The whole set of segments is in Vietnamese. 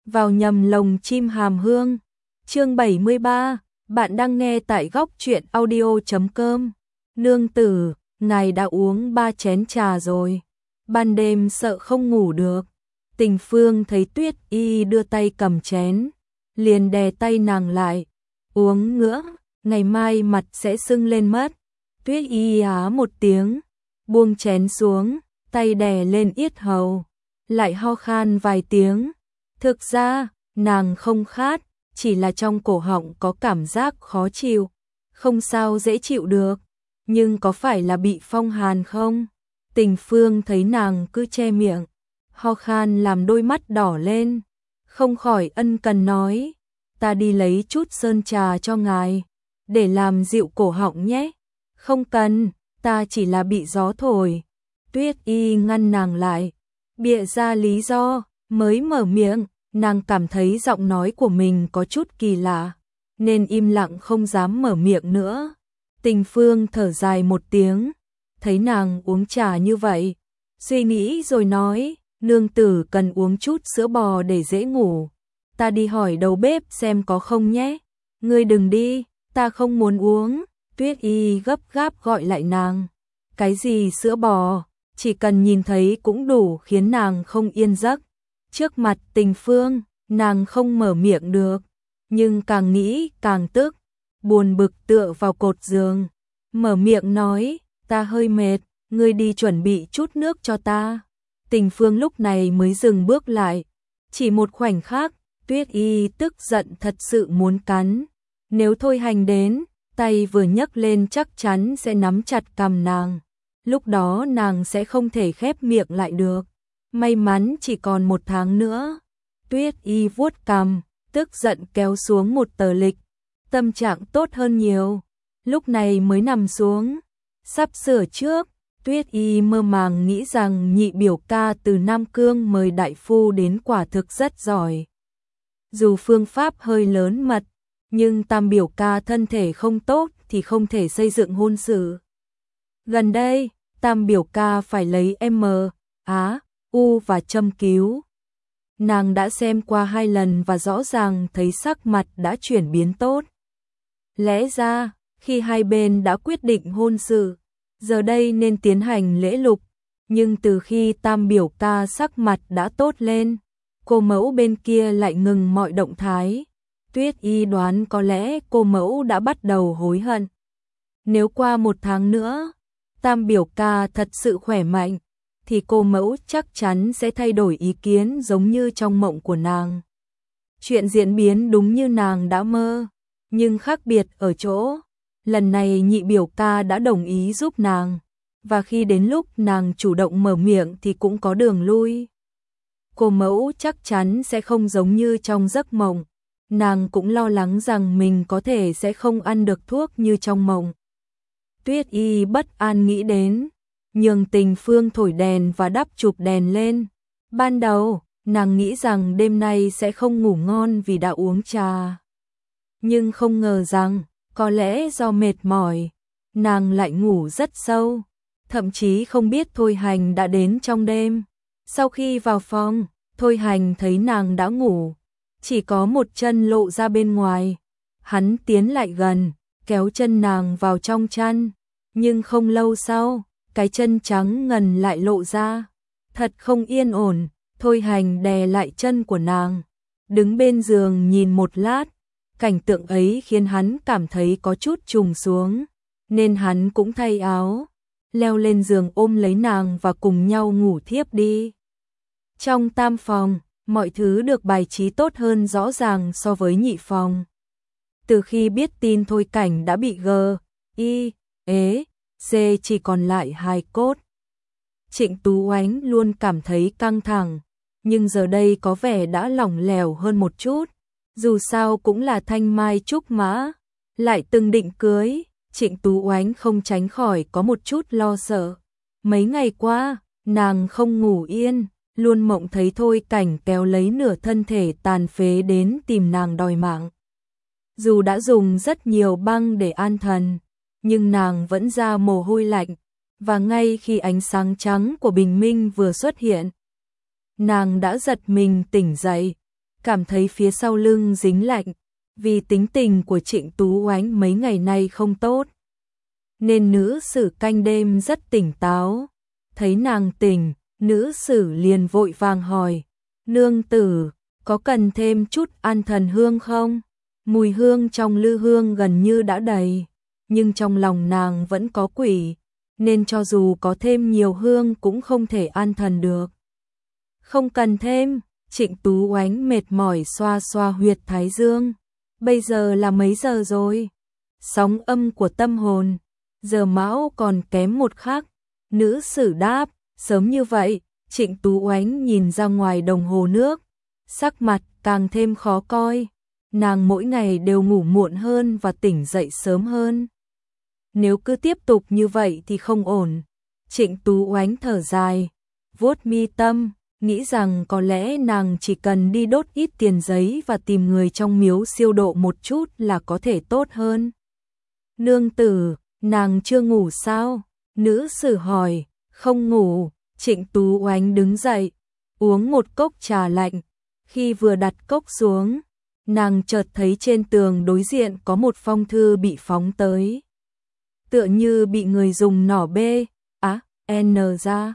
vào nhầm lồng chim hàm hương. Chương 73, bạn đang nghe tại góc truyện audio.com. Nương tử, ngài đã uống 3 chén trà rồi. Ban đêm sợ không ngủ được. Tình Phương thấy Tuyết Y đưa tay cầm chén, liền đè tay nàng lại. Uống nữa, ngày mai mặt sẽ sưng lên mất. Tuyết Y á một tiếng, buông chén xuống, tay đè lên yết hầu, lại ho khan vài tiếng. Thực ra, nàng không khát, chỉ là trong cổ họng có cảm giác khó chịu, không sao dễ chịu được. Nhưng có phải là bị phong hàn không? Tình Phương thấy nàng cứ che miệng, ho khan làm đôi mắt đỏ lên, không khỏi ân cần nói, ta đi lấy chút sơn trà cho ngài, để làm dịu cổ họng nhé. Không cần, ta chỉ là bị gió thổi. Tuyết Y ngăn nàng lại, bịa ra lý do, mới mở miệng, nàng cảm thấy giọng nói của mình có chút kỳ lạ, nên im lặng không dám mở miệng nữa. Tình Phương thở dài một tiếng, thấy nàng uống trà như vậy, suy nghĩ rồi nói, nương tử cần uống chút sữa bò để dễ ngủ. Ta đi hỏi đầu bếp xem có không nhé. Ngươi đừng đi, ta không muốn uống. Tuyết Y gấp gáp gọi lại nàng. Cái gì sữa bò, chỉ cần nhìn thấy cũng đủ khiến nàng không yên giấc. Trước mặt Tình Phương, nàng không mở miệng được, nhưng càng nghĩ càng tức, buồn bực tựa vào cột giường, mở miệng nói, ta hơi mệt, ngươi đi chuẩn bị chút nước cho ta. Tình Phương lúc này mới dừng bước lại, chỉ một khoảnh khắc, Tuyết Y tức giận thật sự muốn cắn. Nếu Thôi Hành đến, tay vừa nhấc lên chắc chắn sẽ nắm chặt cằm nàng, lúc đó nàng sẽ không thể khép miệng lại được. May mắn chỉ còn 1 tháng nữa. Tuyết Y vuốt cằm, tức giận kéo xuống một tờ lịch, tâm trạng tốt hơn nhiều, lúc này mới nằm xuống, sắp sửa trước. Tuyết Y mơ màng nghĩ rằng nhị biểu ca từ Nam Cương mời đại phu đến quả thực rất giỏi. Dù phương pháp hơi lớn mật, nhưng tam biểu ca thân thể không tốt thì không thể xây dựng hôn sự. Gần đây, tam biểu ca phải lấy M, Á, U và châm cứu. Nàng đã xem qua 2 lần và rõ ràng thấy sắc mặt đã chuyển biến tốt. Lẽ ra, khi hai bên đã quyết định hôn sự, giờ đây nên tiến hành lễ lục, nhưng từ khi tam biểu ca sắc mặt đã tốt lên, cô mẫu bên kia lại ngừng mọi động thái. Tuyết Y đoán có lẽ cô mẫu đã bắt đầu hối hận. Nếu qua 1 tháng nữa, tam biểu ca thật sự khỏe mạnh, thì cô mẫu chắc chắn sẽ thay đổi ý kiến giống như trong mộng của nàng. Chuyện diễn biến đúng như nàng đã mơ, nhưng khác biệt ở chỗ, lần này nhị biểu ca đã đồng ý giúp nàng, và khi đến lúc nàng chủ động mở miệng thì cũng có đường lui. Cô mẫu chắc chắn sẽ không giống như trong giấc mộng, nàng cũng lo lắng rằng mình có thể sẽ không ăn được thuốc như trong mộng. Tuyết Y bất an nghĩ đến, nhường Tình Phương thổi đèn và đắp chụp đèn lên. Ban đầu, nàng nghĩ rằng đêm nay sẽ không ngủ ngon vì đã uống trà. Nhưng không ngờ rằng, có lẽ do mệt mỏi, nàng lại ngủ rất sâu, thậm chí không biết Thôi Hành đã đến trong đêm. Sau khi vào phòng, Thôi Hành thấy nàng đã ngủ, chỉ có một chân lộ ra bên ngoài. Hắn tiến lại gần, kéo chân nàng vào trong chăn, nhưng không lâu sau, cái chân trắng ngần lại lộ ra. Thật không yên ổn, Thôi Hành đè lại chân của nàng, đứng bên giường nhìn một lát. Cảnh tượng ấy khiến hắn cảm thấy có chút trùng xuống, nên hắn cũng thay áo, leo lên giường ôm lấy nàng và cùng nhau ngủ thiếp đi. Trong tam phòng, mọi thứ được bài trí tốt hơn rõ ràng so với nhị phòng. Từ khi biết tin Thôi Cảnh đã bị C chỉ còn lại hài cốt, Trịnh Tú Oánh luôn cảm thấy căng thẳng, nhưng giờ đây có vẻ đã lỏng lẻo hơn một chút. Dù sao cũng là thanh mai trúc mã, lại từng định cưới, Trịnh Tú Oánh không tránh khỏi có một chút lo sợ. Mấy ngày qua, nàng không ngủ yên, luôn mộng thấy Thôi Cảnh kéo lấy nửa thân thể tàn phế đến tìm nàng đòi mạng. Dù đã dùng rất nhiều băng để an thần, nhưng nàng vẫn ra mồ hôi lạnh, và ngay khi ánh sáng trắng của bình minh vừa xuất hiện, nàng đã giật mình tỉnh dậy. cảm thấy phía sau lưng dính lạnh, vì tính tình của Trịnh Tú Oánh mấy ngày nay không tốt. Nên nữ sử canh đêm rất tỉnh táo. Thấy nàng tỉnh, nữ sử liền vội vàng hỏi, nương tử, có cần thêm chút an thần hương không? Mùi hương trong lư hương gần như đã đầy, nhưng trong lòng nàng vẫn có quỷ, nên cho dù có thêm nhiều hương cũng không thể an thần được. Không cần thêm, Trịnh Tú Oánh mệt mỏi xoa xoa huyệt thái dương. Bây giờ là mấy giờ rồi? Sóng âm của tâm hồn, giờ mão còn kém một khắc. Nữ sử đáp, sớm như vậy. Trịnh Tú Oánh nhìn ra ngoài đồng hồ nước, sắc mặt càng thêm khó coi. Nàng mỗi ngày đều ngủ muộn hơn và tỉnh dậy sớm hơn. Nếu cứ tiếp tục như vậy thì không ổn. Trịnh Tú Oánh thở dài, vuốt mi tâm, nghĩ rằng có lẽ nàng chỉ cần đi đốt ít tiền giấy và tìm người trong miếu siêu độ một chút là có thể tốt hơn. Nương tử, nàng chưa ngủ sao? Nữ sử hỏi. Không ngủ. Trịnh Tú Oánh đứng dậy, uống một cốc trà lạnh. Khi vừa đặt cốc xuống, nàng chợt thấy trên tường đối diện có một phong thư bị phóng tới. Tựa như bị người dùng nỏ bê, N ra.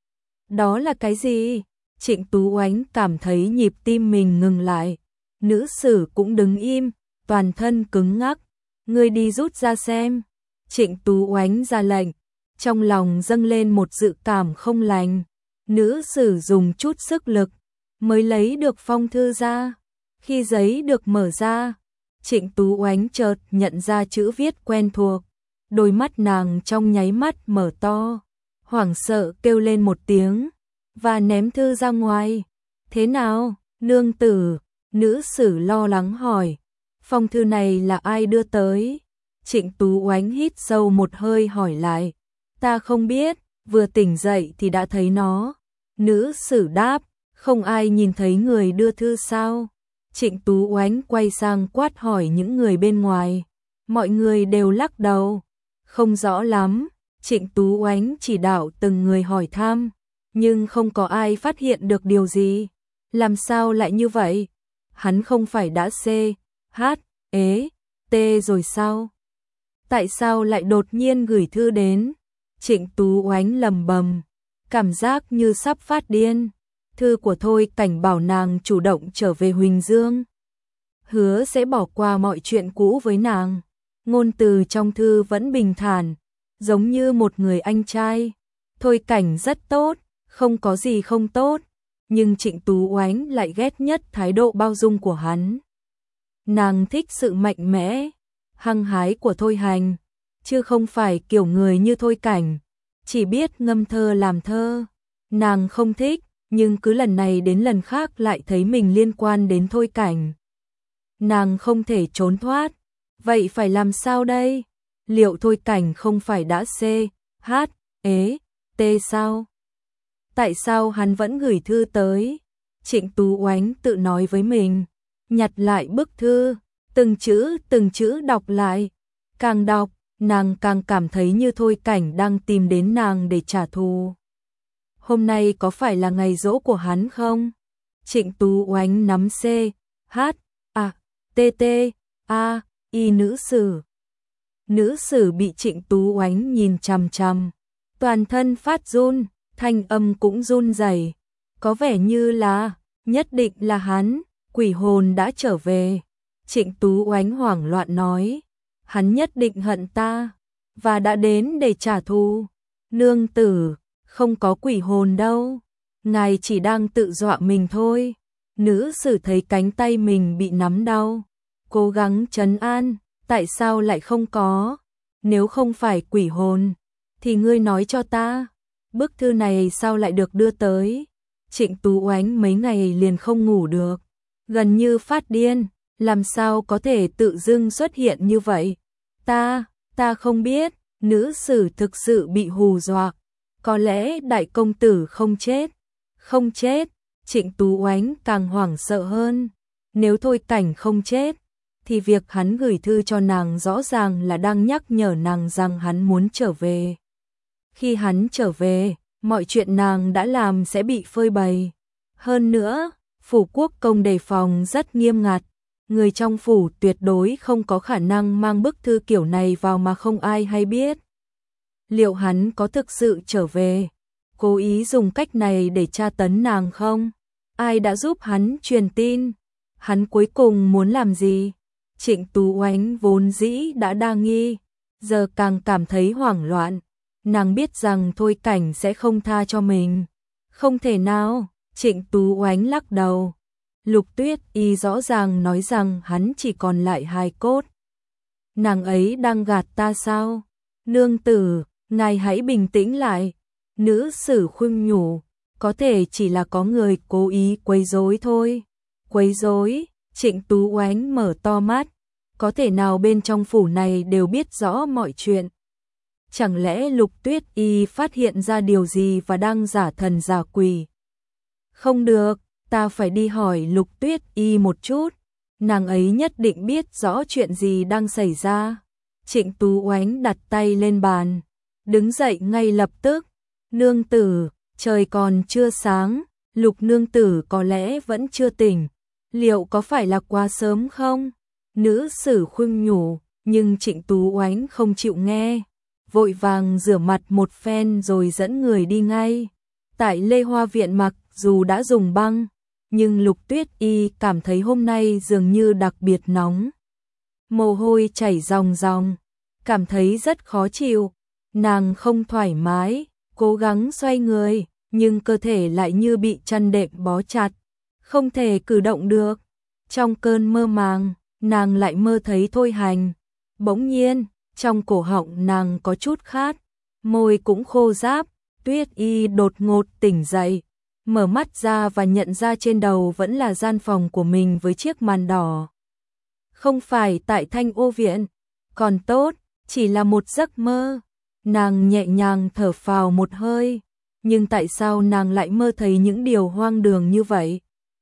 Đó là cái gì? Trịnh Tú Oánh cảm thấy nhịp tim mình ngừng lại. Nữ sử cũng đứng im, toàn thân cứng ngắc. Ngươi đi rút ra xem. Trịnh Tú Oánh ra lệnh. Trong lòng dâng lên một dự cảm không lành. Nữ sử dùng chút sức lực mới lấy được phong thư ra. Khi giấy được mở ra, Trịnh Tú Oánh chợt nhận ra chữ viết quen thuộc. Đôi mắt nàng trong nháy mắt mở to, hoảng sợ kêu lên một tiếng và ném thư ra ngoài. Thế nào, nương tử? Nữ sử lo lắng hỏi. Phong thư này là ai đưa tới? Trịnh Tú Oánh hít sâu một hơi hỏi lại. Ta không biết, vừa tỉnh dậy thì đã thấy nó. Nữ sử đáp, không ai nhìn thấy người đưa thư sao? Trịnh Tú Oánh quay sang quát hỏi những người bên ngoài. Mọi người đều lắc đầu. Không rõ lắm. Trịnh Tú Oánh chỉ đạo từng người hỏi thăm, nhưng không có ai phát hiện được điều gì. Làm sao lại như vậy? Hắn không phải đã T rồi sao? Tại sao lại đột nhiên gửi thư đến? Trịnh Tú Oánh lầm bầm, cảm giác như sắp phát điên. Thư của Thôi Cảnh bảo nàng chủ động trở về Huỳnh Dương, hứa sẽ bỏ qua mọi chuyện cũ với nàng. Ngôn từ trong thư vẫn bình thản, giống như một người anh trai. Thôi Cảnh rất tốt, không có gì không tốt, nhưng Trịnh Tú Oánh lại ghét nhất thái độ bao dung của hắn. Nàng thích sự mạnh mẽ, hăng hái của Thôi Hành, chứ không phải kiểu người như Thôi Cảnh, chỉ biết ngâm thơ làm thơ. Nàng không thích, nhưng cứ lần này đến lần khác lại thấy mình liên quan đến Thôi Cảnh. Nàng không thể trốn thoát, vậy phải làm sao đây? Liệu Thôi Cảnh không phải đã T sao? Tại sao hắn vẫn gửi thư tới? Trịnh Tú Oánh tự nói với mình, nhặt lại bức thư, từng chữ đọc lại. Càng đọc, nàng càng cảm thấy như Thôi Cảnh đang tìm đến nàng để trả thù. Hôm nay có phải là ngày giỗ của hắn không? Trịnh Tú Oánh nắm nữ sử. Nữ sử bị Trịnh Tú Oánh nhìn chằm chằm, toàn thân phát run, thanh âm cũng run rẩy. Có vẻ như là, nhất định là hắn, quỷ hồn đã trở về. Trịnh Tú Oánh hoảng loạn nói, hắn nhất định hận ta, và đã đến để trả thù. Nương tử, không có quỷ hồn đâu, ngài chỉ đang tự dọa mình thôi. Nữ sử thấy cánh tay mình bị nắm đau, cố gắng trấn an, tại sao lại không có? Nếu không phải quỷ hồn, thì ngươi nói cho ta, bức thư này sao lại được đưa tới? Trịnh Tú Oánh mấy ngày liền không ngủ được, gần như phát điên, làm sao có thể tự dưng xuất hiện như vậy? Ta không biết. Nữ sử thực sự bị hù dọa. Có lẽ đại công tử không chết. Trịnh Tú Oánh càng hoảng sợ hơn. Nếu Thôi Cảnh không chết, thì việc hắn gửi thư cho nàng rõ ràng là đang nhắc nhở nàng rằng hắn muốn trở về. Khi hắn trở về, mọi chuyện nàng đã làm sẽ bị phơi bày. Hơn nữa, Phủ quốc công đề phòng rất nghiêm ngặt, người trong phủ tuyệt đối không có khả năng mang bức thư kiểu này vào mà không ai hay biết. Liệu hắn có thực sự trở về, cố ý dùng cách này để tra tấn nàng không? Ai đã giúp hắn truyền tin? Hắn cuối cùng muốn làm gì? Trịnh Tú Oánh vốn dĩ đã đa nghi, giờ càng cảm thấy hoảng loạn. Nàng biết rằng Thôi Cảnh sẽ không tha cho mình. Không thể nào, Trịnh Tú Oánh lắc đầu. Lục Tuyết Y rõ ràng nói rằng hắn chỉ còn lại hài cốt. Nàng ấy đang gạt ta sao? Nương tử, ngài hãy bình tĩnh lại. Nữ sử khuyên nhủ, có thể chỉ là có người cố ý quấy rối thôi. Quấy rối? Trịnh Tú Oánh mở to mắt. Có thể nào bên trong phủ này đều biết rõ mọi chuyện? Chẳng lẽ Lục Tuyết Y phát hiện ra điều gì và đang giả thần giả quỷ? Không được, ta phải đi hỏi Lục Tuyết Y một chút. Nàng ấy nhất định biết rõ chuyện gì đang xảy ra. Trịnh Tú Oánh đặt tay lên bàn, đứng dậy ngay lập tức. Nương tử, trời còn chưa sáng, Lục nương tử có lẽ vẫn chưa tỉnh. Liệu có phải là quá sớm không? Nữ sử khuyên nhủ, nhưng Trịnh Tú Oánh không chịu nghe. Vội vàng rửa mặt một phen rồi dẫn người đi ngay. Tại Lê Hoa Viện mặc dù đã dùng băng, nhưng Lục Tuyết Y cảm thấy hôm nay dường như đặc biệt nóng. Mồ hôi chảy ròng ròng, cảm thấy rất khó chịu. Nàng không thoải mái, cố gắng xoay người, nhưng cơ thể lại như bị chăn đệm bó chặt, không thể cử động được. Trong cơn mơ màng, nàng lại mơ thấy Thôi Hành. Bỗng nhiên, trong cổ họng nàng có chút khát, môi cũng khô ráp. Tuyết Y đột ngột tỉnh dậy, mở mắt ra và nhận ra trên đầu vẫn là gian phòng của mình với chiếc màn đỏ. Không phải tại Thanh Ô Viện, còn tốt, chỉ là một giấc mơ. Nàng nhẹ nhàng thở phào một hơi, nhưng tại sao nàng lại mơ thấy những điều hoang đường như vậy?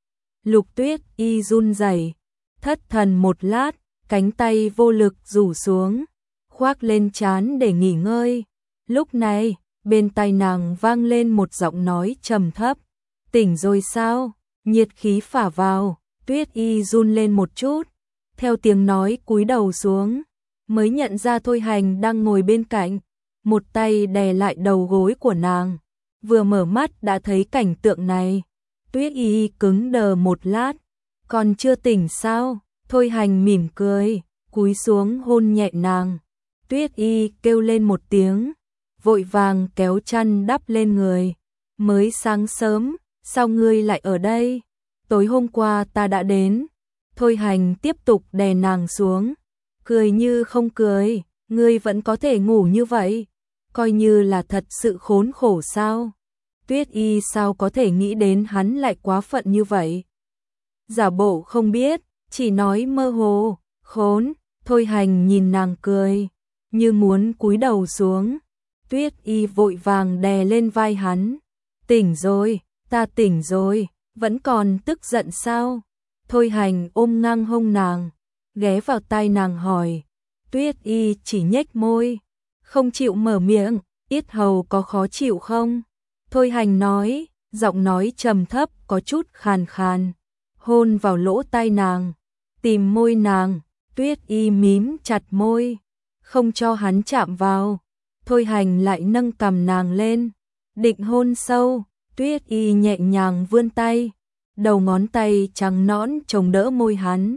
Lục Tuyết Y run rẩy, thất thần một lát, cánh tay vô lực rủ xuống, khoác lên trán để nghỉ ngơi. Lúc này, bên tai nàng vang lên một giọng nói trầm thấp. Tỉnh rồi sao? Nhiệt khí phả vào, Tuyết Y run lên một chút. Theo tiếng nói cúi đầu xuống, mới nhận ra Thôi Hành đang ngồi bên cạnh, một tay đè lại đầu gối của nàng. Vừa mở mắt đã thấy cảnh tượng này. Tuyết Y cứng đờ một lát. Còn chưa tỉnh sao? Thôi Hành mỉm cười, cúi xuống hôn nhẹ nàng. Tuyết Y kêu lên một tiếng, vội vàng kéo chăn đắp lên người. Mới sáng sớm, sao ngươi lại ở đây? Tối hôm qua ta đã đến. Thôi Hành tiếp tục đè nàng xuống, cười như không cười. Ngươi vẫn có thể ngủ như vậy, coi như là thật sự khốn khổ sao? Tuyết Y sao có thể nghĩ đến hắn lại quá phận như vậy? Giả bộ không biết, chỉ nói mơ hồ. Khốn. Thôi Hành nhìn nàng cười, như muốn cúi đầu xuống. Tuyết Y vội vàng đè lên vai hắn. Tỉnh rồi, ta tỉnh rồi, vẫn còn tức giận sao? Thôi Hành ôm ngang hông nàng, ghé vào tai nàng hỏi. Tuyết Y chỉ nhếch môi, không chịu mở miệng. Yết hầu có khó chịu không? Thôi Hành nói, giọng nói trầm thấp có chút khàn khàn, hôn vào lỗ tai nàng, tìm môi nàng. Tuyết Y mím chặt môi, không cho hắn chạm vào. Thôi Hành lại nâng cằm nàng lên, định hôn sâu. Tuyết Y nhẹ nhàng vươn tay, đầu ngón tay trắng nõn chống đỡ môi hắn.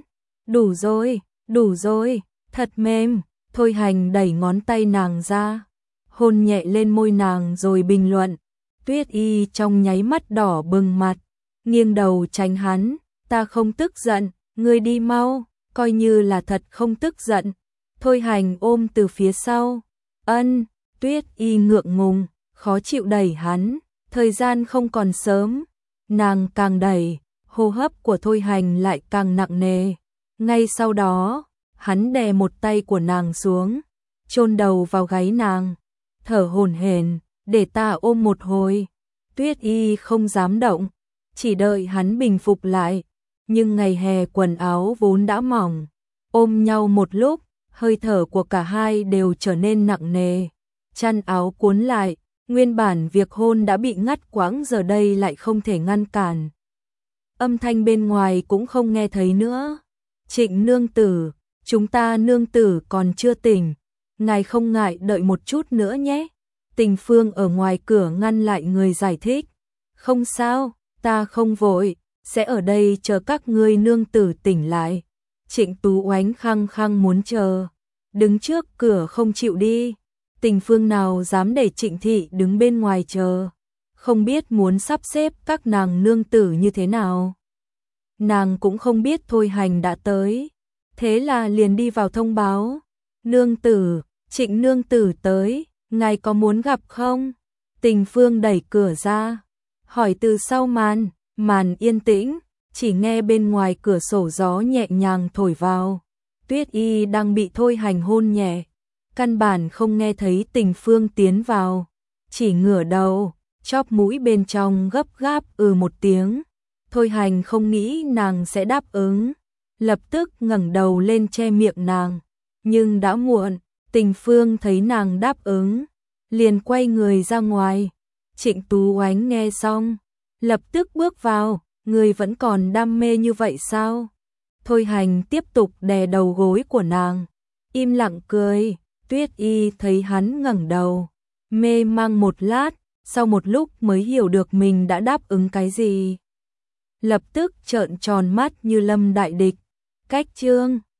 Đủ rồi, thật mềm. Thôi Hành đẩy ngón tay nàng ra, hôn nhẹ lên môi nàng rồi bình luận. Tuyết Y trong nháy mắt đỏ bừng mặt, nghiêng đầu tránh hắn. Ta không tức giận, ngươi đi mau, coi như là thật không tức giận. Thôi Hành ôm từ phía sau. Ân. Tuyết Y ngượng ngùng, khó chịu đẩy hắn. Thời gian không còn sớm. Nàng càng đẩy, hô hấp của Thôi Hành lại càng nặng nề. Ngay sau đó, hắn đè một tay của nàng xuống, chôn đầu vào gáy nàng, thở hổn hển, để ta ôm một hồi. Tuyết Y không dám động, chỉ đợi hắn bình phục lại. Nhưng ngày hè quần áo vốn đã mỏng, ôm nhau một lúc, hơi thở của cả hai đều trở nên nặng nề. Chăn áo cuốn lại, nguyên bản việc hôn đã bị ngắt quãng giờ đây lại không thể ngăn cản. âm thanh bên ngoài cũng không nghe thấy nữa. Trịnh nương tử, chúng ta nương tử còn chưa tỉnh, ngài không ngại đợi một chút nữa nhé. Tình Phương ở ngoài cửa ngăn lại người giải thích. Không sao, ta không vội, sẽ ở đây chờ các ngươi nương tử tỉnh lại. Trịnh Tú Oánh khăng khăng muốn chờ, đứng trước cửa không chịu đi. Tình Phương nào dám để Trịnh Thị đứng bên ngoài chờ, không biết muốn sắp xếp các nàng nương tử như thế nào. Nàng cũng không biết Thôi Hành đã tới, thế là liền đi vào thông báo. Nương tử, Trịnh nương tử tới, ngài có muốn gặp không? Tình Phương đẩy cửa ra, hỏi từ sau màn yên tĩnh, chỉ nghe bên ngoài cửa sổ gió nhẹ nhàng thổi vào. Tuyết Y đang bị Thôi Hành hôn nhẹ, căn bản không nghe thấy Tình Phương tiến vào, chỉ ngửa đầu, chóp mũi bên trong gấp gáp một tiếng. Thôi Hành không nghĩ nàng sẽ đáp ứng, lập tức ngẩng đầu lên che miệng nàng, nhưng đã muộn. Tình Phương thấy nàng đáp ứng, liền quay người ra ngoài. Trịnh Tú Oánh nghe xong, lập tức bước vào. Người vẫn còn đam mê như vậy sao? Thôi Hành tiếp tục đè đầu gối của nàng, im lặng cười. Tuyết Y thấy hắn ngẩng đầu, mê mang một lát, sau một lúc mới hiểu được mình đã đáp ứng cái gì. Lập tức trợn tròn mắt như lâm đại địch. Cách chương